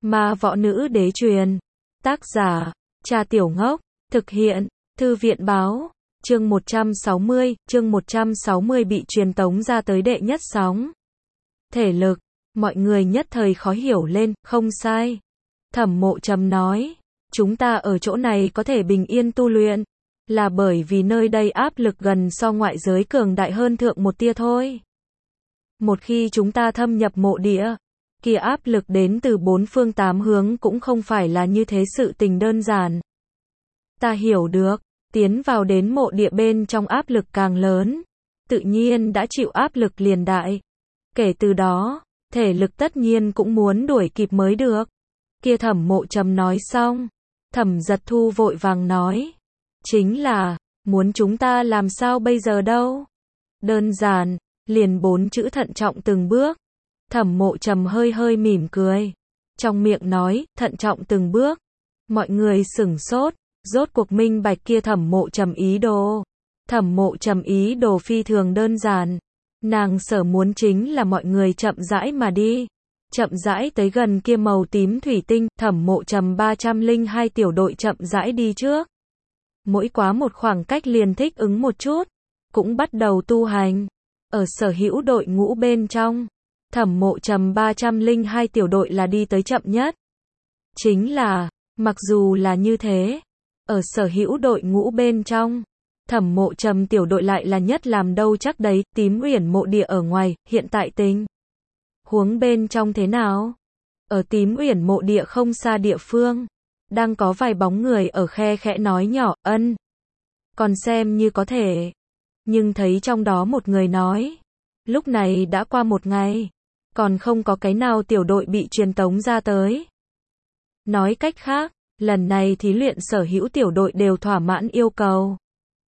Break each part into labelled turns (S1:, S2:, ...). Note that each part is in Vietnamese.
S1: Ma Võ Nữ Đế truyền. Tác giả, Trà Tiểu Ngốc. Thực hiện, Thư viện báo. Chương 160 bị truyền tống ra tới đệ nhất sóng. Thể lực, mọi người nhất thời khó hiểu lên, không sai. Thẩm Mộ Trầm nói, chúng ta ở chỗ này có thể bình yên tu luyện, là bởi vì nơi đây áp lực gần so ngoại giới cường đại hơn thượng một tia thôi. Một khi chúng ta thâm nhập mộ địa, kia áp lực đến từ bốn phương tám hướng cũng không phải là như thế sự tình đơn giản. Ta hiểu được, tiến vào đến mộ địa bên trong áp lực càng lớn, tự nhiên đã chịu áp lực liền đại. Kể từ đó, thể lực tất nhiên cũng muốn đuổi kịp mới được. Kia Thẩm Mộ Trầm nói xong, Thẩm Giật Thu vội vàng nói, chính là, muốn chúng ta làm sao bây giờ đâu? Đơn giản, liền 4 chữ thận trọng từng bước. Thẩm Mộ Trầm hơi hơi mỉm cười, trong miệng nói, thận trọng từng bước. Mọi người sửng sốt, rốt cuộc minh bạch kia Thẩm Mộ Trầm ý đồ. Thẩm Mộ Trầm ý đồ phi thường đơn giản. Nàng sở muốn chính là mọi người chậm rãi mà đi. Chậm rãi tới gần kia màu tím thủy tinh, Thẩm Mộ Trầm 302 tiểu đội chậm rãi đi trước. Mỗi quá một khoảng cách liền thích ứng một chút, cũng bắt đầu tu hành. Ở sở hữu đội ngũ bên trong, Thẩm Mộ Trầm 302 tiểu đội là đi tới chậm nhất. Chính là, mặc dù là như thế, ở sở hữu đội ngũ bên trong, Thẩm Mộ Trầm tiểu đội lại là nhất làm đâu chắc đấy. Tím Uyển mộ địa ở ngoài, hiện tại tình huống bên trong thế nào? Ở Tím Uyển mộ địa không xa địa phương, đang có vài bóng người ở khe khẽ nói nhỏ, ân. Còn xem như có thể. Nhưng thấy trong đó một người nói, lúc này đã qua một ngày, còn không có cái nào tiểu đội bị truyền tống ra tới. Nói cách khác, lần này thí luyện sở hữu tiểu đội đều thỏa mãn yêu cầu.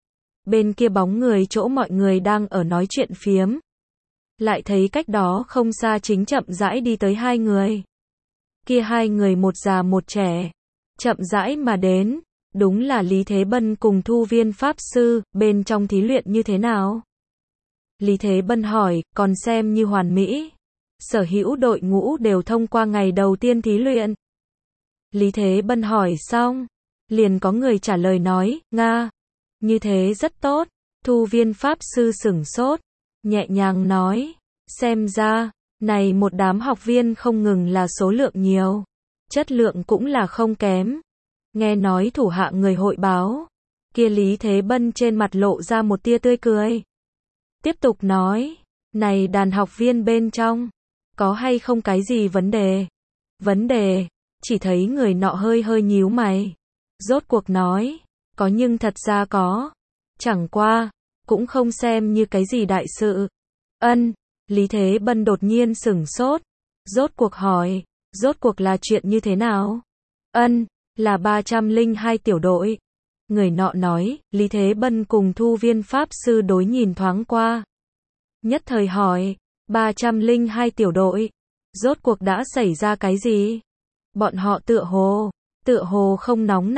S1: Bên kia bóng người chỗ mọi người đang ở nói chuyện phiếm. Lại thấy cách đó không xa chính chậm rãi đi tới hai người. Kia hai người một già một trẻ, chậm rãi mà đến, đúng là Lý Thế Bân cùng Thu Viên Pháp Sư. Bên trong thí luyện như thế nào? Lý Thế Bân hỏi, còn xem như hoàn mỹ. Sở hữu đội ngũ đều thông qua ngày đầu tiên thí luyện. Lý Thế Bân hỏi xong, liền có người trả lời nói, Nga, như thế rất tốt. Thu Viên Pháp Sư sửng sốt, nhẹ nhàng nói, xem ra, này một đám học viên không ngừng là số lượng nhiều, chất lượng cũng là không kém. Nghe nói thủ hạ người hội báo, kia Lý Thế Bân trên mặt lộ ra một tia tươi cười. Tiếp tục nói, này đàn học viên bên trong, có hay không cái gì vấn đề? Vấn đề, chỉ thấy người nọ hơi hơi nhíu mày. Rốt cuộc nói, có nhưng thật ra có. Chẳng qua, cũng không xem như cái gì đại sự. Ân, Lý Thế Bân đột nhiên sửng sốt. Rốt cuộc hỏi, rốt cuộc là chuyện như thế nào? Ân, là 302 tiểu đội. Người nọ nói, Lý Thế Bân cùng Thu Viên Pháp Sư đối nhìn thoáng qua. Nhất thời hỏi, 302 tiểu đội, rốt cuộc đã xảy ra cái gì? Bọn họ tựa hồ không nóng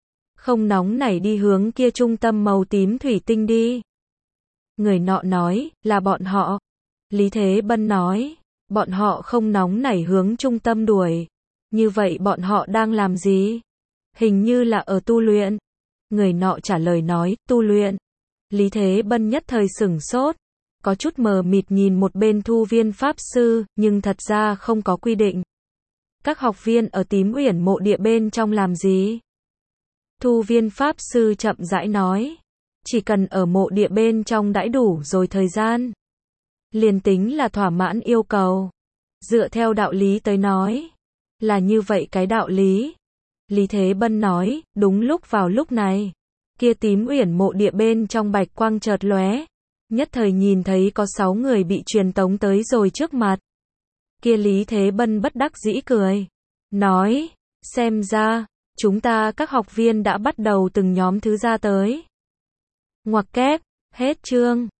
S1: nảy đi hướng kia trung tâm màu tím thủy tinh đi. Người nọ nói, là bọn họ. Lý Thế Bân nói, bọn họ không nóng nảy hướng trung tâm đuổi. Như vậy bọn họ đang làm gì? Hình như là ở tu luyện. Người nọ trả lời nói, tu luyện. Lý Thế Bân nhất thời sửng sốt, có chút mờ mịt nhìn một bên Thu Viên Pháp Sư, nhưng thật ra không có quy định. Các học viên ở Tím Uyển mộ địa bên trong làm gì? Thu Viên Pháp Sư chậm rãi nói, chỉ cần ở mộ địa bên trong đãi đủ rồi thời gian, liền tính là thỏa mãn yêu cầu. Dựa theo đạo lý tới nói, là như vậy cái đạo lý. Lý Thế Bân nói, đúng lúc vào lúc này, kia Tím Uyển mộ địa bên trong bạch quang chợt lóe, nhất thời nhìn thấy có 6 người bị truyền tống tới rồi trước mặt. Kia Lý Thế Bân bất đắc dĩ cười, nói, xem ra, chúng ta các học viên đã bắt đầu từng nhóm thứ ra tới. Ngoặc kép, hết chương.